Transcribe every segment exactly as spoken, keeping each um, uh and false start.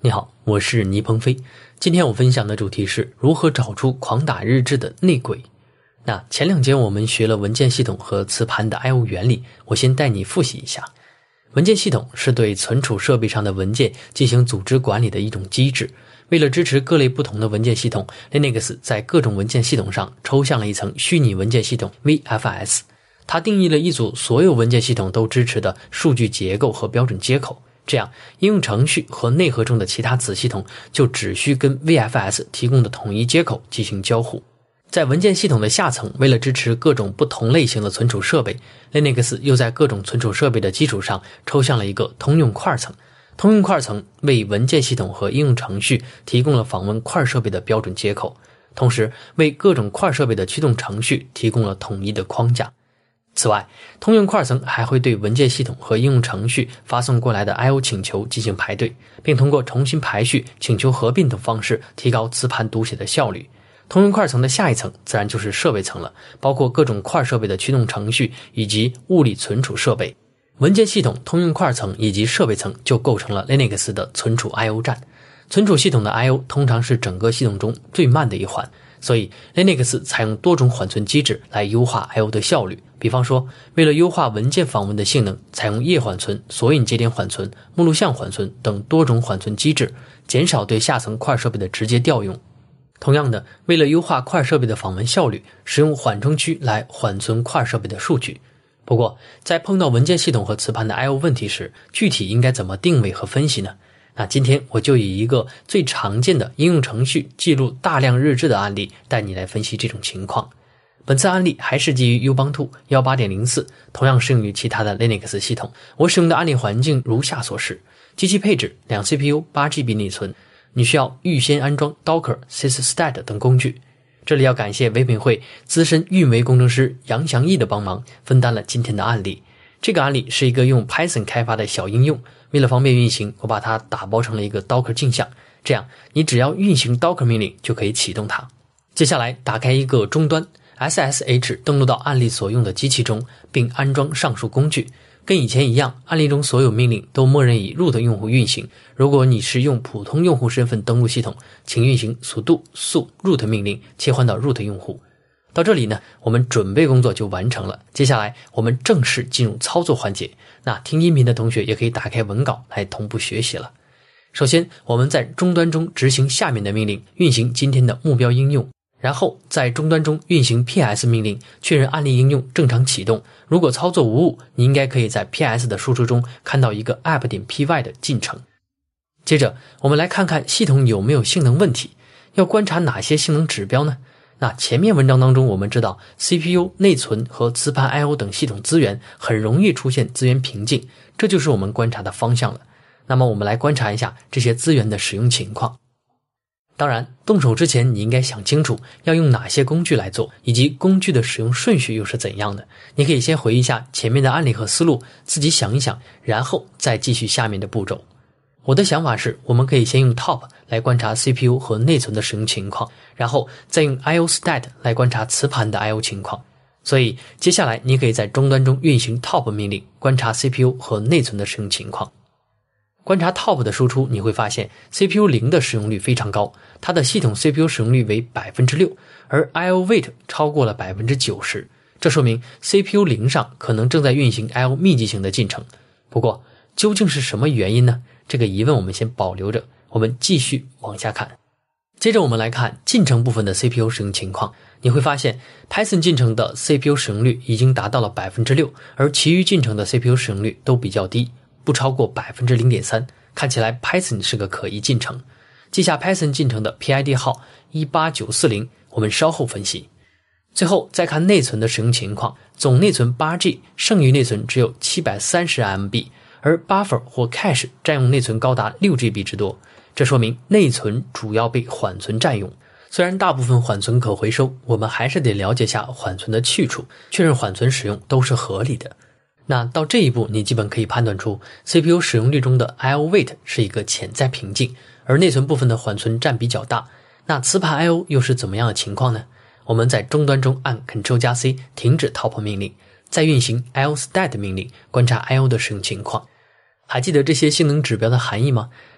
你好，我是倪鹏飞。今天我分享的主题是如何找出狂打日志的内鬼。那前两节我们学了文件系统和磁盘的 I O 原理，我先带你复习一下。文件系统是对存储设备上的文件进行组织管理的一种机制。为了支持各类不同的文件系统， Linux 在各种文件系统上抽象了一层虚拟文件系统 V F S， 它定义了一组所有文件系统都支持的数据结构和标准接口。这样，应用程序和内核中的其他子系统就只需跟 V F S 提供的统一接口进行交互。在文件系统的下层，为了支持各种不同类型的存储设备， Linux 又在各种存储设备的基础上抽象了一个通用块层。通用块层为文件系统和应用程序提供了访问块设备的标准接口，同时为各种块设备的驱动程序提供了统一的框架。此外，通用块层还会对文件系统和应用程序发送过来的 I O 请求进行排队，并通过重新排序、请求合并等方式提高磁盘读写的效率。通用块层的下一层自然就是设备层了，包括各种块设备的驱动程序以及物理存储设备。文件系统、通用块层以及设备层就构成了 Linux 的存储 I O 站。存储系统的 I O 通常是整个系统中最慢的一环，所以 Linux 采用多种缓存机制来优化 I O 的效率。比方说，为了优化文件访问的性能，采用页缓存、索引节点缓存、目录项缓存等多种缓存机制，减少对下层块设备的直接调用。同样的，为了优化块设备的访问效率，使用缓冲区来缓存块设备的数据。不过，在碰到文件系统和磁盘的 I O 问题时，具体应该怎么定位和分析呢？那今天我就以一个最常见的应用程序记录大量日志的案例，带你来分析这种情况。本次案例还是基于 Ubuntu 十八点零四， 同样适用于其他的 Linux 系统。我使用的案例环境如下所示：机器配置两 C P U 八 G B 内存，你需要预先安装 Docker、Sysstat 等工具。这里要感谢唯品会资深运维工程师杨祥义的帮忙，分担了今天的案例。这个案例是一个用 Python 开发的小应用，为了方便运行，我把它打包成了一个 Docker 镜像，这样你只要运行 Docker 命令就可以启动它。接下来打开一个终端 S S H 登录到案例所用的机器中，并安装上述工具。跟以前一样，案例中所有命令都默认以 root 用户运行。如果你是用普通用户身份登录系统，请运行 sudo su root 命令，切换到 root 用户。到这里呢，我们准备工作就完成了。接下来我们正式进入操作环节。那听音频的同学也可以打开文稿来同步学习了。首先，我们在终端中执行下面的命令，运行今天的目标应用。然后在终端中运行 P S 命令，确认案例应用正常启动。如果操作无误，你应该可以在 P S 的输出中看到一个 app.py 的进程。接着我们来看看系统有没有性能问题，要观察哪些性能指标呢？那前面文章当中我们知道 C P U、内存和磁盘 I O 等系统资源很容易出现资源瓶颈，这就是我们观察的方向了。那么我们来观察一下这些资源的使用情况。当然，动手之前你应该想清楚要用哪些工具来做，以及工具的使用顺序又是怎样的。你可以先回忆一下前面的案例和思路，自己想一想，然后再继续下面的步骤。我的想法是，我们可以先用 top 来观察 C P U 和内存的使用情况，然后再用 iostat 来观察磁盘的 I O 情况。所以接下来你可以在终端中运行 top 命令，观察 C P U 和内存的使用情况。观察 top 的输出，你会发现 C P U 零的使用率非常高，它的系统 C P U 使用率为 百分之六， 而 I O weight 超过了 百分之九十， 这说明 C P U 零上可能正在运行 I O 密集型的进程。不过究竟是什么原因呢？这个疑问我们先保留着，我们继续往下看。接着我们来看进程部分的 C P U 使用情况，你会发现 Python 进程的 C P U 使用率已经达到了 百分之六， 而其余进程的 C P U 使用率都比较低，不超过 百分之零点三， 看起来 Python 是个可疑进程。记下 Python 进程的 P I D 号一八九四零，我们稍后分析。最后再看内存的使用情况，总内存 八 G， 剩余内存只有 七百三十 M B， 而 buffer 或 cache 占用内存高达 六 G B 之多，这说明内存主要被缓存占用。虽然大部分缓存可回收，我们还是得了解下缓存的去处，确认缓存使用都是合理的。那到这一步，你基本可以判断出 C P U 使用率中的 I O weight 是一个潜在瓶颈，而内存部分的缓存占比较大。那磁盘 I O 又是怎么样的情况呢？我们在终端中按 Ctrl 加 C 停止 top 命令，再运行 iostat 命令，观察 I O 的使用情况。还记得这些性能指标的含义吗？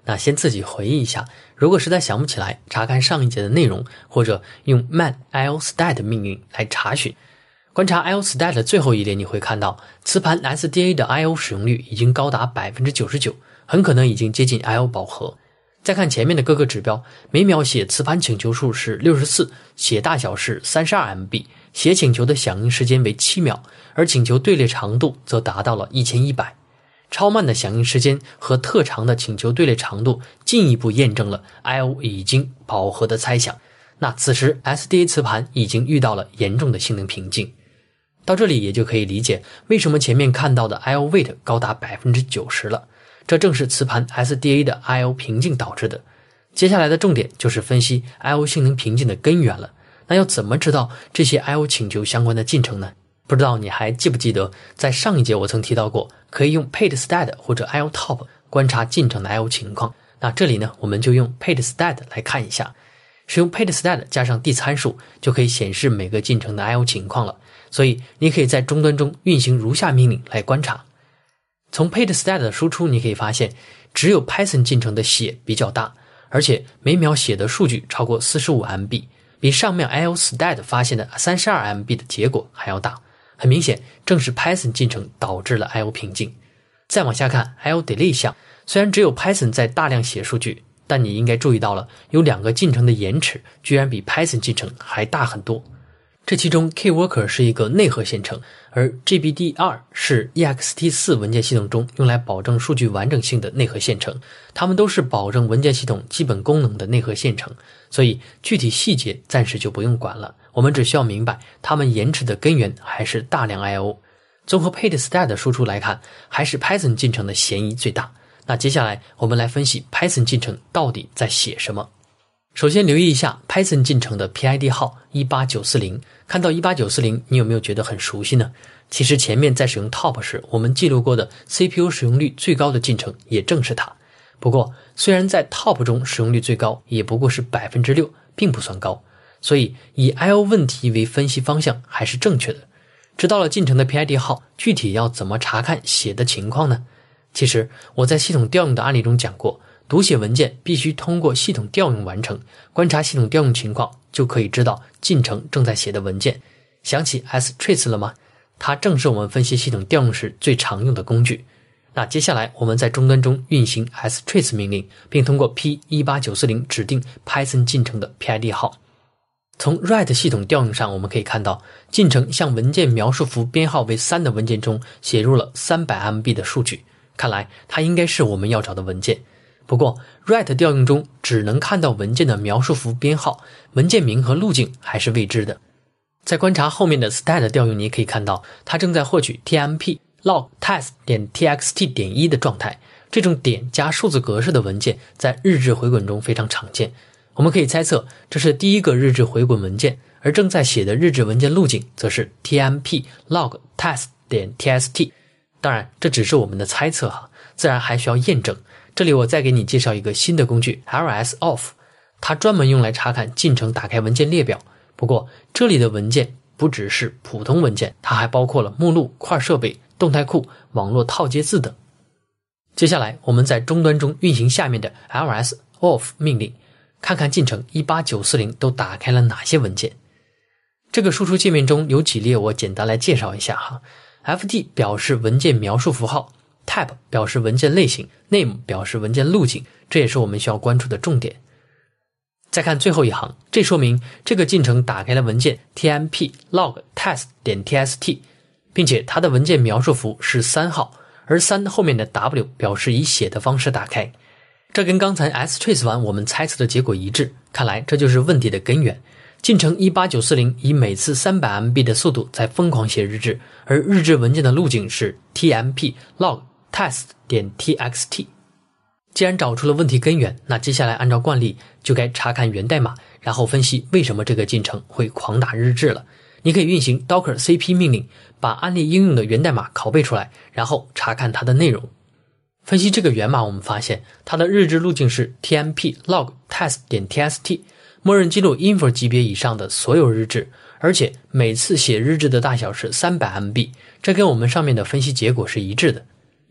那先自己回忆一下，如果实在想不起来，查看上一节的内容，或者用 man iostat 命令来查询。观察 iostat 的最后一列，你会看到磁盘 S D A 的 I O 使用率已经高达 百分之九十九， 很可能已经接近 I O 饱和。再看前面的各个指标，每秒写磁盘请求数是六十四，写大小是 三十二 M B， 写请求的响应时间为七秒，而请求队列长度则达到了一千一百。超慢的响应时间和特长的请求队列长度进一步验证了 I O 已经饱和的猜想。那此时 S D A 磁盘已经遇到了严重的性能瓶颈。到这里也就可以理解为什么前面看到的 I O weight 高达 百分之九十 了，这正是磁盘 S D A 的 I O 瓶颈导致的。接下来的重点就是分析 I O 性能瓶颈的根源了。那要怎么知道这些 I O 请求相关的进程呢？不知道你还记不记得，在上一节我曾提到过，可以用 PaidStat 或者 I O Top 观察进程的 I O 情况。那这里呢，我们就用 PaidStat 来看一下。使用 PaidStat 加上 D 参数，就可以显示每个进程的 I O 情况了。所以你可以在终端中运行如下命令来观察。从 PaidStat 的输出你可以发现，只有 Python 进程的写比较大，而且每秒写的数据超过 四十五 M B， 比上面 iostat 发现的 三十二 M B 的结果还要大。很明显，正是 Python 进程导致了 I O 瓶颈。再往下看 I O delay 项，虽然只有 Python 在大量写数据，但你应该注意到了，有两个进程的延迟居然比 Python 进程还大很多。这其中 Kworker 是一个内核线程，而 G B D 二 是 E X T 四 文件系统中用来保证数据完整性的内核线程，它们都是保证文件系统基本功能的内核线程，所以具体细节暂时就不用管了，我们只需要明白它们延迟的根源还是大量 I O。 综合 PaidStat 的输出来看，还是 Python 进程的嫌疑最大。那接下来我们来分析 Python 进程到底在写什么。首先留意一下 Python 进程的 P I D 号一八九四零，看到一八九四零你有没有觉得很熟悉呢？其实前面在使用 Top 时，我们记录过的 C P U 使用率最高的进程也正是它。不过虽然在 Top 中使用率最高也不过是 百分之六， 并不算高，所以以 I O 问题为分析方向还是正确的。知道了进程的 P I D 号，具体要怎么查看写的情况呢？其实我在系统调用的案例中讲过，读写文件必须通过系统调用完成，观察系统调用情况就可以知道进程正在写的文件。想起 strace 了吗？它正是我们分析系统调用时最常用的工具。那接下来我们在终端中运行 strace 命令，并通过 P 一八九四零 指定 Python 进程的 P I D 号。从 write 系统调用上，我们可以看到进程向文件描述符编号为三的文件中写入了 三百 M B 的数据，看来它应该是我们要找的文件。不过 write 调用中只能看到文件的描述符编号，文件名和路径还是未知的。在观察后面的 stat 调用，你可以看到它正在获取 tmp log test 点 txt 点一的状态，这种点加数字格式的文件在日志回滚中非常常见。我们可以猜测这是第一个日志回滚文件，而正在写的日志文件路径则是 tmp log test 点 txt。 当然这只是我们的猜测哈，自然还需要验证。这里我再给你介绍一个新的工具 lsoff， 它专门用来查看进程打开文件列表。不过这里的文件不只是普通文件，它还包括了目录、块设备、动态库、网络套接字等。接下来我们在终端中运行下面的 lsoff 命令，看看进程一八九四零都打开了哪些文件。这个输出界面中有几列我简单来介绍一下哈。 ft 表示文件描述符号， tab 表示文件类型， name 表示文件路径，这也是我们需要关注的重点。再看最后一行，这说明这个进程打开了文件 tmp log test 点 txt， 并且它的文件描述符是三号，而三后面的 w 表示以写的方式打开。这跟刚才 strace 完我们猜测的结果一致，看来这就是问题的根源。进程一八九四零以每次 三百 M B 的速度在疯狂写日志，而日志文件的路径是 tmp log test 点 txt。 既然找出了问题根源，那接下来按照惯例就该查看源代码，然后分析为什么这个进程会狂打日志了。你可以运行 docker cp 命令，把案例应用的源代码拷贝出来，然后查看它的内容。分析这个源码，我们发现它的日志路径是 tmp log test 点 txt， 默认记录 info 级别以上的所有日志，而且每次写日志的大小是 三百 M B， 这跟我们上面的分析结果是一致的。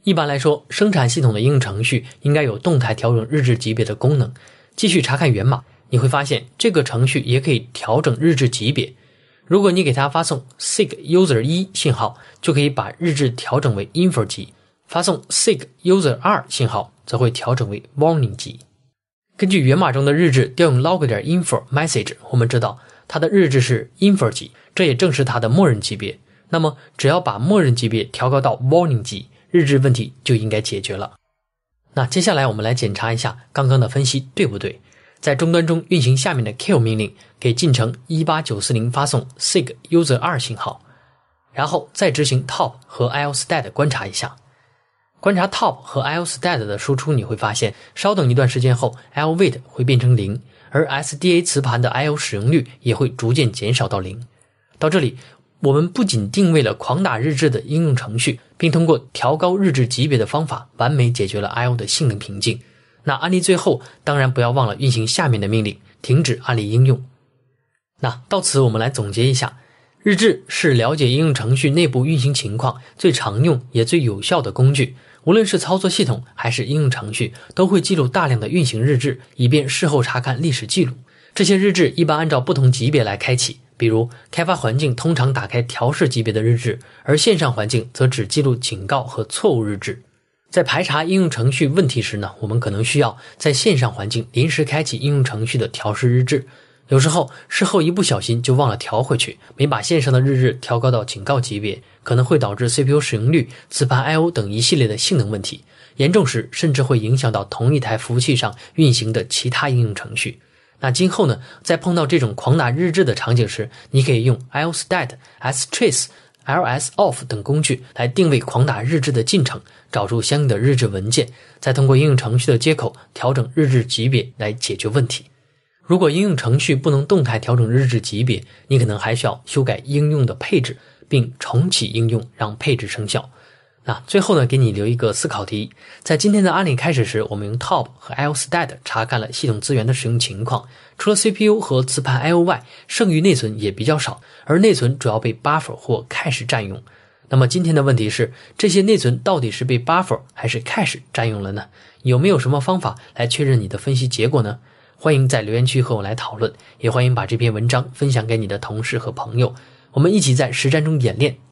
一般来说，生产系统的应用程序应该有动态调整日志级别的功能。继续查看源码，你会发现这个程序也可以调整日志级别。如果你给它发送 sig user 一 信号，就可以把日志调整为 info 级，发送 sig user 二 信号则会调整为 warning 级。根据源码中的日志调用 log.info message， 我们知道它的日志是 info 级，这也正是它的默认级别。那么只要把默认级别调高到 warning 级，日志问题就应该解决了。那接下来我们来检查一下刚刚的分析对不对。在终端中运行下面的 kill 命令，给进程一八九四零发送 sig user 二 信号，然后再执行 top 和 iostat 观察一下。观察 top 和 iostat 的输出，你会发现稍等一段时间后 lwait 会变成零，而 S D A 磁盘的 I O 使用率也会逐渐减少到零。到这里，我们不仅定位了狂打日志的应用程序，并通过调高日志级别的方法完美解决了 I O 的性能瓶颈。那案例最后当然不要忘了运行下面的命令，停止案例应用。那到此我们来总结一下，日志是了解应用程序内部运行情况最常用也最有效的工具。无论是操作系统还是应用程序，都会记录大量的运行日志，以便事后查看历史记录。这些日志一般按照不同级别来开启，比如开发环境通常打开调试级别的日志，而线上环境则只记录警告和错误日志。在排查应用程序问题时呢，我们可能需要在线上环境临时开启应用程序的调试日志。有时候事后一不小心就忘了调回去，没把线上的日志调高到警告级别，可能会导致 C P U 使用率、磁盘 I O 等一系列的性能问题，严重时甚至会影响到同一台服务器上运行的其他应用程序。那今后呢，在碰到这种狂打日志的场景时，你可以用 iostat、strace、lsoff 等工具来定位狂打日志的进程，找出相应的日志文件，再通过应用程序的接口调整日志级别来解决问题。如果应用程序不能动态调整日志级别，你可能还需要修改应用的配置，并重启应用让配置生效。那最后呢，给你留一个思考题。在今天的案例开始时，我们用 top 和 iostat 查看了系统资源的使用情况，除了 C P U 和磁盘 I O 外，剩余内存也比较少，而内存主要被 buffer 或 cache 占用。那么今天的问题是，这些内存到底是被 buffer 还是 cache 占用了呢？有没有什么方法来确认你的分析结果呢？欢迎在留言区和我来讨论，也欢迎把这篇文章分享给你的同事和朋友，我们一起在实战中演练，